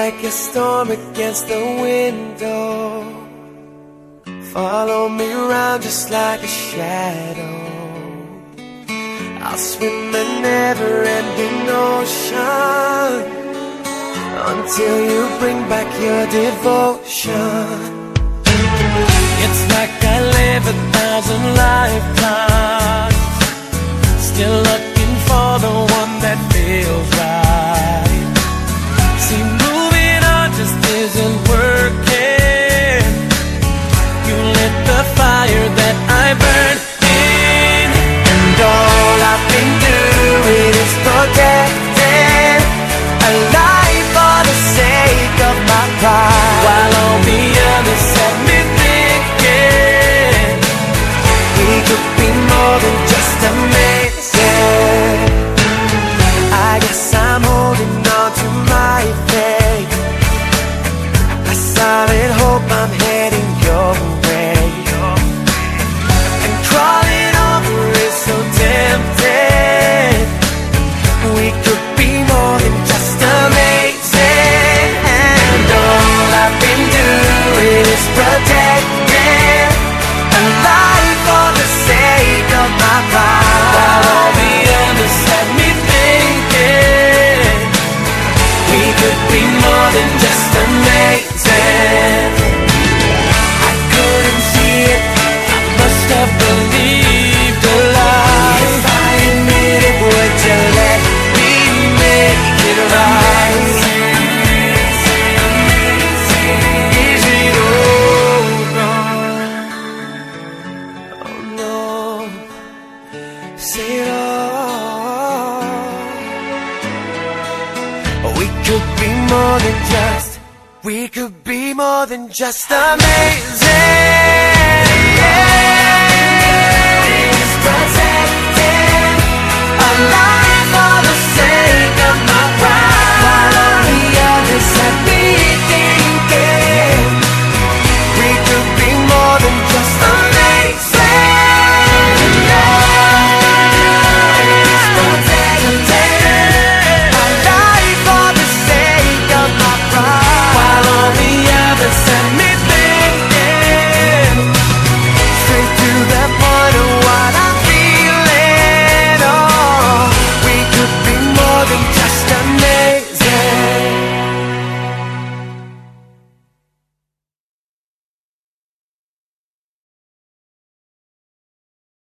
like a storm against the window. Follow me around just like a shadow. I'll swim a never-ending ocean until you bring back your devotion. It's like I live 1,000 lifetimes, still looking for the one that feels right. See, moving on just isn't working. You lit the fire that I burned in, and all I've been doing is protecting a life for the sake of my pride, while all the others set me thinking we could be more than just amazing. I guess I'm holding on to my faith, a solid hope I'm heading your way, and crawling over is so tempting. We could be more than just amazing, and all I've been doing is protecting a life for the sake of my pride, while all the others had me thinking we could be more than just amazing. I couldn't see it, I must have believed a lie. If I admit it, would you let me make it right? Is it over? Oh no, say it all. We could be more than just, we could be more than just amazing. Yeah. It's protecting a life